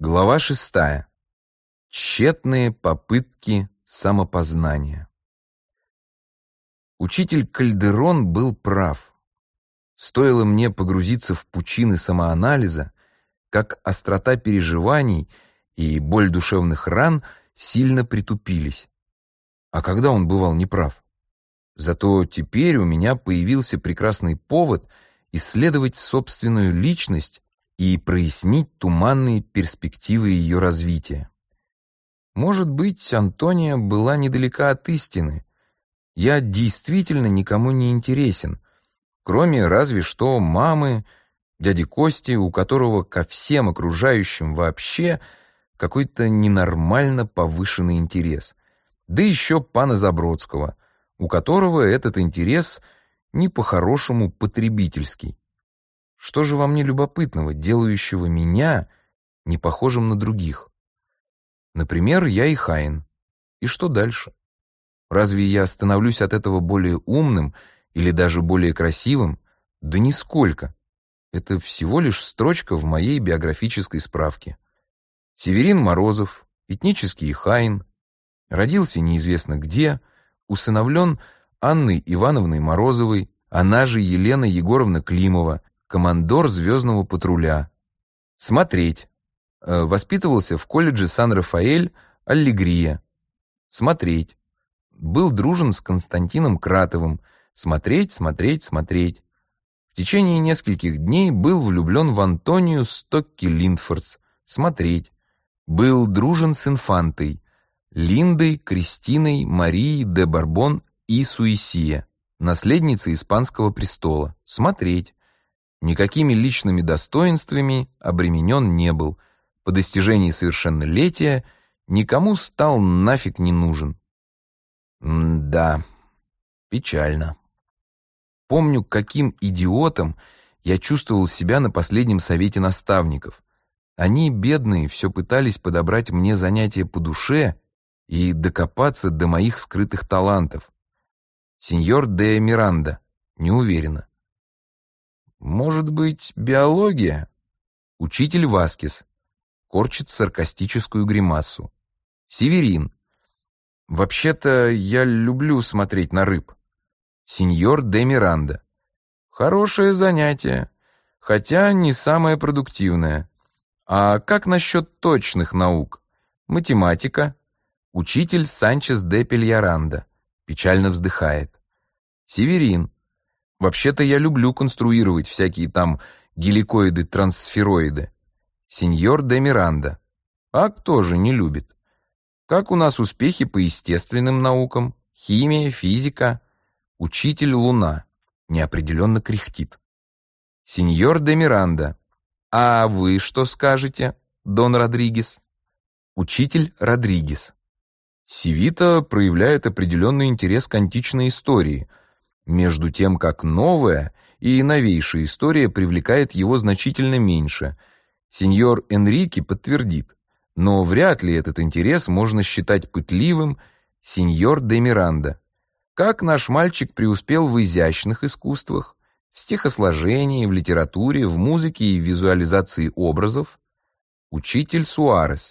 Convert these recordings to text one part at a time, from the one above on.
Глава 6. Тщетные попытки самопознания. Учитель Кальдерон был прав. Стоило мне погрузиться в пучины самоанализа, как острота переживаний и боль душевных ран сильно притупились. А когда он бывал неправ? Зато теперь у меня появился прекрасный повод исследовать собственную личность и прояснить туманные перспективы ее развития. Может быть, Антония была недалека от истины. Я действительно никому не интересен, кроме разве что мамы, дяди Кости, у которого ко всем окружающим вообще какой-то ненормально повышенный интерес. Да еще пана Забродского, у которого этот интерес не по-хорошему потребительский. Что же во мне любопытного, делающего меня не похожим на других? Например, я и Хаин. И что дальше? Разве я становлюсь от этого более умным или даже более красивым? Да нисколько. Это всего лишь строчка в моей биографической справке. Северин Морозов, этнический Хаин, родился неизвестно где, усыновлен Анной Ивановной Морозовой, она же Елена Егоровна Климова, командор звездного патруля. Смотреть. Воспитывался в колледже Сан-Рафаэль, Аллегрия. Смотреть. Был дружен с Константином Кратовым. Смотреть, смотреть, смотреть. В течение нескольких дней был влюблен в Антонию Стокки-Линдфордс. Смотреть. Был дружен с инфантой Линдой, Кристиной, Марией де Борбон и Суисия, наследницей испанского престола. Смотреть. Никакими личными достоинствами обременен не был. По достижении совершеннолетия никому стал нафиг не нужен. Да, печально. Помню, каким идиотом я чувствовал себя на последнем совете наставников. Они, бедные, все пытались подобрать мне занятия по душе и докопаться до моих скрытых талантов. Сеньор де Миранда, не уверена. Может быть, биология? Учитель Васкес корчит саркастическую гримасу. Северин. Вообще-то я люблю смотреть на рыб. Сеньор де Миранда. Хорошее занятие, хотя не самое продуктивное. А как насчет точных наук? Математика. Учитель Санчес де Пельяранда. Печально вздыхает. Северин. Вообще-то я люблю конструировать всякие там геликоиды-трансфероиды. Сеньор де Миранда. А кто же не любит? Как у нас успехи по естественным наукам? Химия, физика. Учитель Луна. Неопределенно кряхтит. Сеньор де Миранда. А вы что скажете, Дон Родригес? Учитель Родригес. Севита проявляет определенный интерес к античной истории, между тем как новая и новейшая история привлекает его значительно меньше. Сеньор Энрике подтвердит, но вряд ли этот интерес можно считать пытливым. Сеньор де Миранда. Как наш мальчик преуспел в изящных искусствах, в стихосложении, в литературе, в музыке и визуализации образов? Учитель Суарес.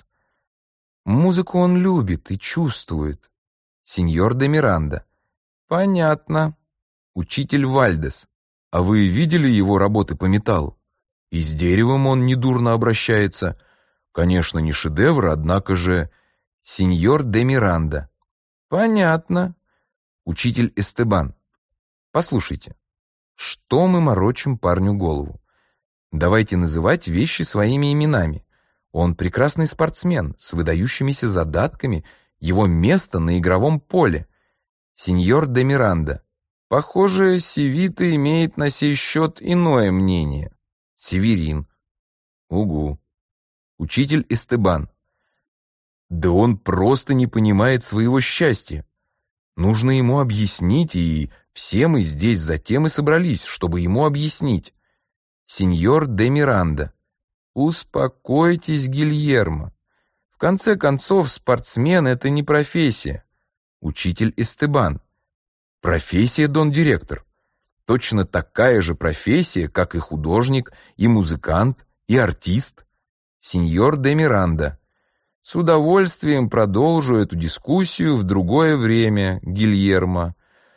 Музыку он любит и чувствует. Сеньор де Миранда. Понятно. Учитель Вальдес. А вы видели его работы по металлу? И с деревом он недурно обращается. Конечно, не шедевр, однако же... Сеньор де Миранда. Понятно. Учитель Эстебан. Послушайте, что мы морочим парню голову? Давайте называть вещи своими именами. Он прекрасный спортсмен с выдающимися задатками, его место на игровом поле. Сеньор де Миранда. Похоже, Севита имеет на сей счет иное мнение. Северин. Угу. Учитель Эстебан. Да он просто не понимает своего счастья. Нужно ему объяснить, и все мы здесь затем и собрались, чтобы ему объяснить. Сеньор де Миранда. Успокойтесь, Гильермо. В конце концов, спортсмен — это не профессия. Учитель Эстебан. Профессия, дон-директор. Точно такая же профессия, как и художник, и музыкант, и артист. Сеньор де Миранда. С удовольствием продолжу эту дискуссию в другое время, Гильермо.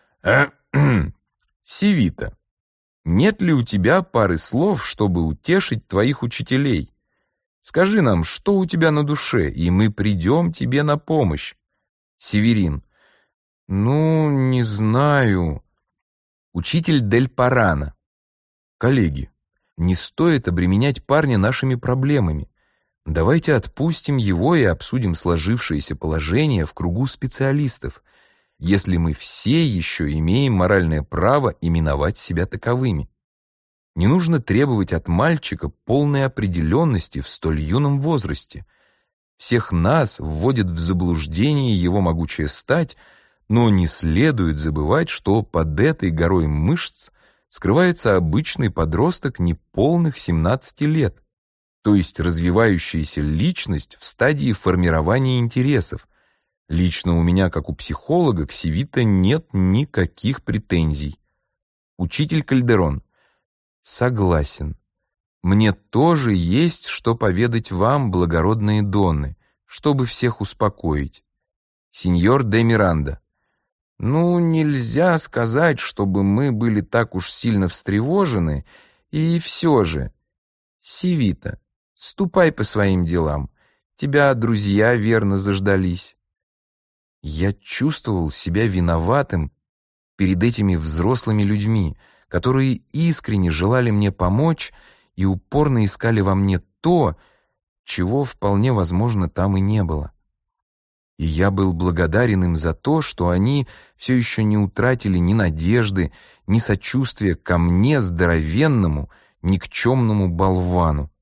Сивита. Нет ли у тебя пары слов, чтобы утешить твоих учителей? Скажи нам, что у тебя на душе, и мы придем тебе на помощь. Северин. Ну, не знаю. Учитель Дель Парано. Коллеги, не стоит обременять парня нашими проблемами. Давайте отпустим его и обсудим сложившееся положение в кругу специалистов, если мы все еще имеем моральное право именовать себя таковыми. Не нужно требовать от мальчика полной определенности в столь юном возрасте. Всех нас вводит в заблуждение его могучая стать, но не следует забывать, что под этой горой мышц скрывается обычный подросток неполных 17 лет, то есть развивающаяся личность в стадии формирования интересов. Лично у меня, как у психолога, к Сивита нет никаких претензий. Учитель Кальдерон. Согласен. Мне тоже есть что поведать вам, благородные донны, чтобы всех успокоить. Сеньор де Миранда. Ну, нельзя сказать, чтобы мы были так уж сильно встревожены, и все же. Сивита, ступай по своим делам. Тебя друзья верно заждались. Я чувствовал себя виноватым перед этими взрослыми людьми, которые искренне желали мне помочь и упорно искали во мне то, чего вполне возможно там и не было. И я был благодарен им за то, что они все еще не утратили ни надежды, ни сочувствия ко мне, здоровенному, никчемному болвану.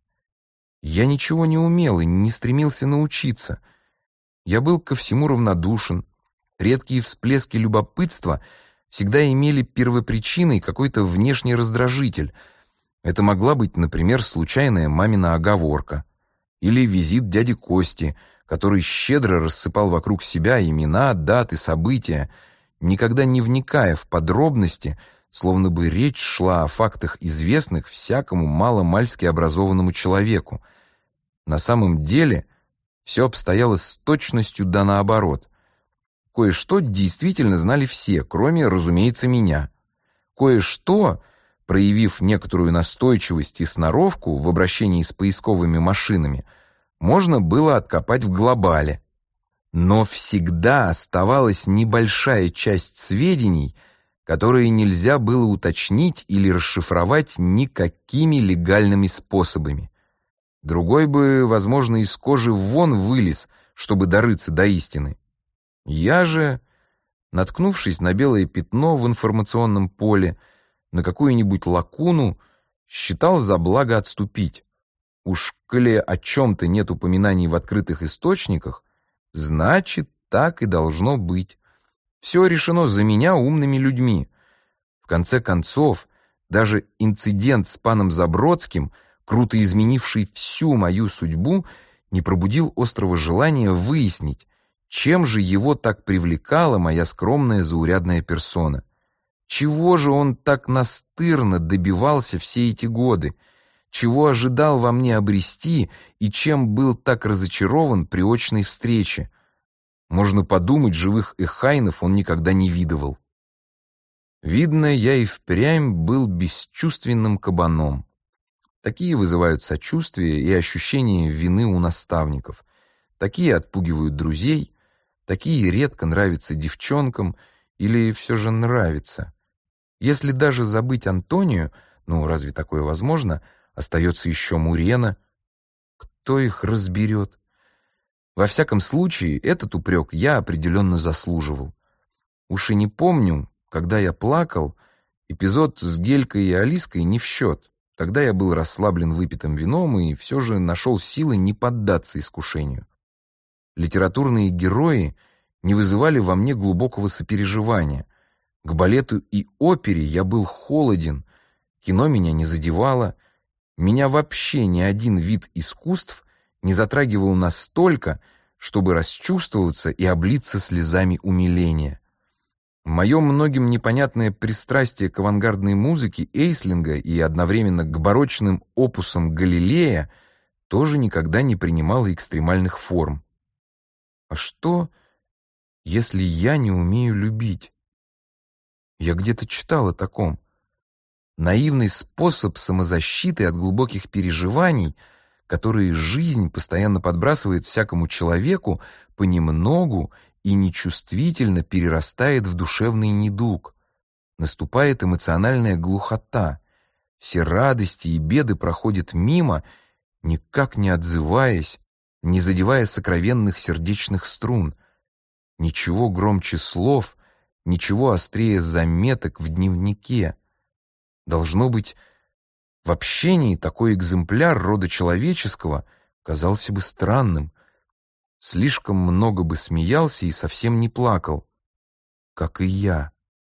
Я ничего не умел и не стремился научиться. Я был ко всему равнодушен. Редкие всплески любопытства всегда имели первопричиной какой-то внешний раздражитель. Это могла быть, например, случайная мамина оговорка или визит дяди Кости, который щедро рассыпал вокруг себя имена, даты, события, никогда не вникая в подробности, словно бы речь шла о фактах, известных всякому маломальски образованному человеку. На самом деле все обстояло с точностью да наоборот. Кое-что действительно знали все, кроме, разумеется, меня. Кое-что, проявив некоторую настойчивость и сноровку в обращении с поисковыми машинами, можно было откопать в глобале. Но всегда оставалась небольшая часть сведений, которые нельзя было уточнить или расшифровать никакими легальными способами. Другой бы, возможно, из кожи вон вылез, чтобы дорыться до истины. Я же, наткнувшись на белое пятно в информационном поле, на какую-нибудь лакуну, считал за благо отступить. Уж коли о чем-то нет упоминаний в открытых источниках, значит, так и должно быть. Все решено за меня умными людьми. В конце концов, даже инцидент с паном Забродским, круто изменивший всю мою судьбу, не пробудил острого желания выяснить, чем же его так привлекала моя скромная заурядная персона. Чего же он так настырно добивался все эти годы? Чего ожидал во мне обрести и чем был так разочарован при очной встрече? Можно подумать, живых эхайнов он никогда не видывал. Видно, я и впрямь был бесчувственным кабаном. Такие вызывают сочувствие и ощущение вины у наставников. Такие отпугивают друзей, такие редко нравятся девчонкам или все же нравятся. Если даже забыть Антонию, ну разве такое возможно, остается еще Мурена. Кто их разберет? Во всяком случае, этот упрек я определенно заслуживал. Уж и не помню, когда я плакал, эпизод с Гелькой и Алиской не в счет. Тогда я был расслаблен выпитым вином и все же нашел силы не поддаться искушению. Литературные герои не вызывали во мне глубокого сопереживания. К балету и опере я был холоден, кино меня не задевало, меня вообще ни один вид искусств не затрагивал настолько, чтобы расчувствоваться и облиться слезами умиления. Мое многим непонятное пристрастие к авангардной музыке Эйслинга и одновременно к барочным опусам Галилея тоже никогда не принимала экстремальных форм. А что, если я не умею любить? Я где-то читал о таком. Наивный способ самозащиты от глубоких переживаний, которые жизнь постоянно подбрасывает всякому человеку, понемногу и нечувствительно перерастает в душевный недуг. Наступает эмоциональная глухота. Все радости и беды проходят мимо, никак не отзываясь, не задевая сокровенных сердечных струн. Ничего громче слов, ничего острее заметок в дневнике. Должно быть, в общении такой экземпляр рода человеческого казался бы странным. Слишком много бы смеялся и совсем не плакал, как и я.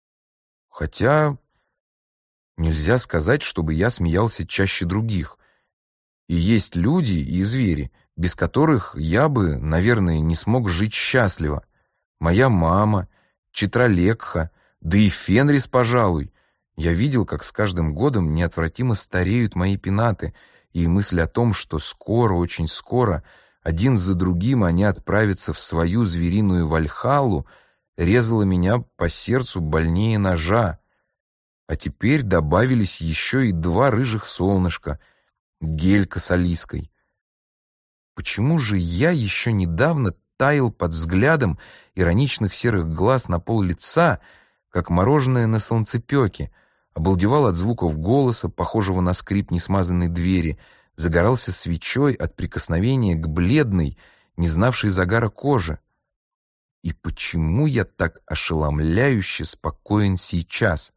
Хотя нельзя сказать, чтобы я смеялся чаще других. И есть люди и звери, без которых я бы, наверное, не смог жить счастливо. Моя мама, Читралекха, да и Фенрис, пожалуй. Я видел, как с каждым годом неотвратимо стареют мои пенаты, и мысль о том, что скоро, очень скоро, один за другим они отправятся в свою звериную Вальхаллу, резала меня по сердцу больнее ножа. А теперь добавились еще и 2 рыжих солнышка, Гелька с Алиской. Почему же я еще недавно таял под взглядом ироничных серых глаз на пол лица, как мороженое на солнцепеке, обалдевал от звуков голоса, похожего на скрип несмазанной двери, загорался свечой от прикосновения к бледной, не знавшей загара коже? И почему я так ошеломляюще спокоен сейчас?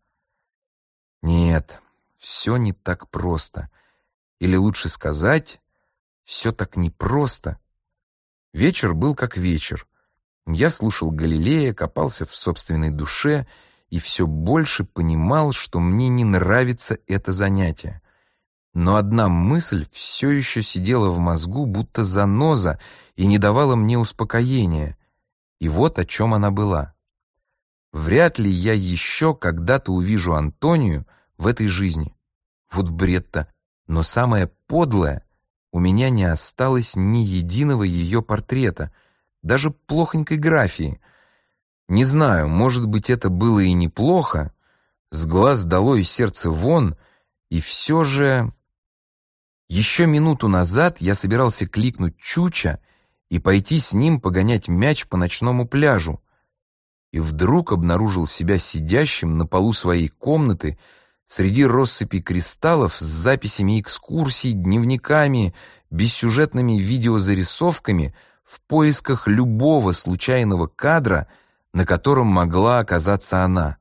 Нет, все не так просто. Или лучше сказать, все так непросто. Вечер был как вечер. Я слушал Галилея, копался в собственной душе и все больше понимал, что мне не нравится это занятие. Но одна мысль все еще сидела в мозгу, будто заноза, и не давала мне успокоения. И вот о чем она была. Вряд ли я еще когда-то увижу Антонию в этой жизни. Вот бред-то. Но самое подлое, у меня не осталось ни единого ее портрета, даже плохонькой графии. Не знаю, может быть, это было и неплохо, с глаз долой и сердце вон, и все же... Еще минуту назад я собирался кликнуть Чуча и пойти с ним погонять мяч по ночному пляжу, и вдруг обнаружил себя сидящим на полу своей комнаты среди россыпи кристаллов с записями экскурсий, дневниками, бессюжетными видеозарисовками в поисках любого случайного кадра, на котором могла оказаться она.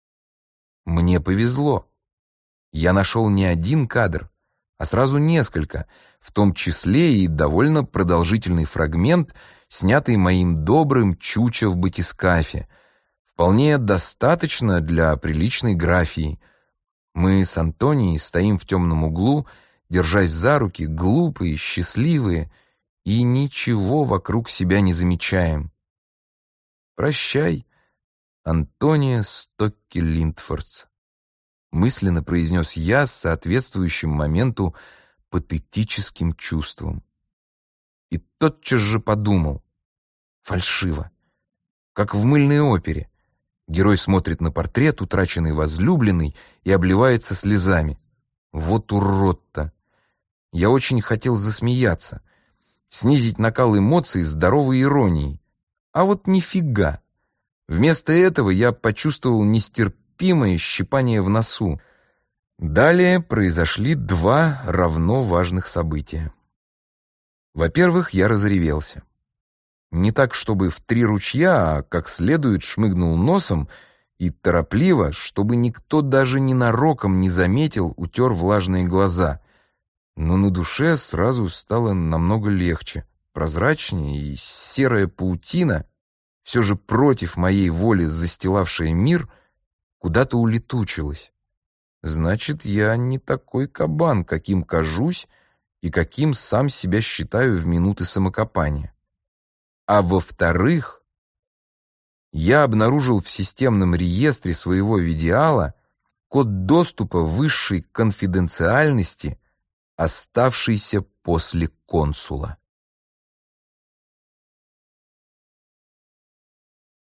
Мне повезло. Я нашел не один кадр, а сразу несколько, в том числе и довольно продолжительный фрагмент, снятый моим добрым Чуча в батискафе. Вполне достаточно для приличной графии. Мы с Антонией стоим в темном углу, держась за руки, глупые, счастливые, и ничего вокруг себя не замечаем. «Прощай, Антония Стокки-Линдфордс», мысленно произнес я с соответствующим моменту патетическим чувством. И тотчас же подумал: фальшиво, как в мыльной опере. Герой смотрит на портрет утраченной возлюбленной и обливается слезами. Вот урод-то! Я очень хотел засмеяться, снизить накал эмоций здоровой иронией. А вот нифига. Вместо этого я почувствовал нестерпимое щипание в носу. Далее произошли 2 равно важных события. Во-первых, я разревелся. Не так, чтобы в 3 ручья, а как следует шмыгнул носом и торопливо, чтобы никто даже ненароком не заметил, утер влажные глаза. Но на душе сразу стало намного легче, прозрачнее, и серая паутина, все же против моей воли застилавшая мир, куда-то улетучилась. Значит, я не такой кабан, каким кажусь и каким сам себя считаю в минуты самокопания. А во-вторых, я обнаружил в системном реестре своего видеала код доступа высшей конфиденциальности, оставшийся после консула.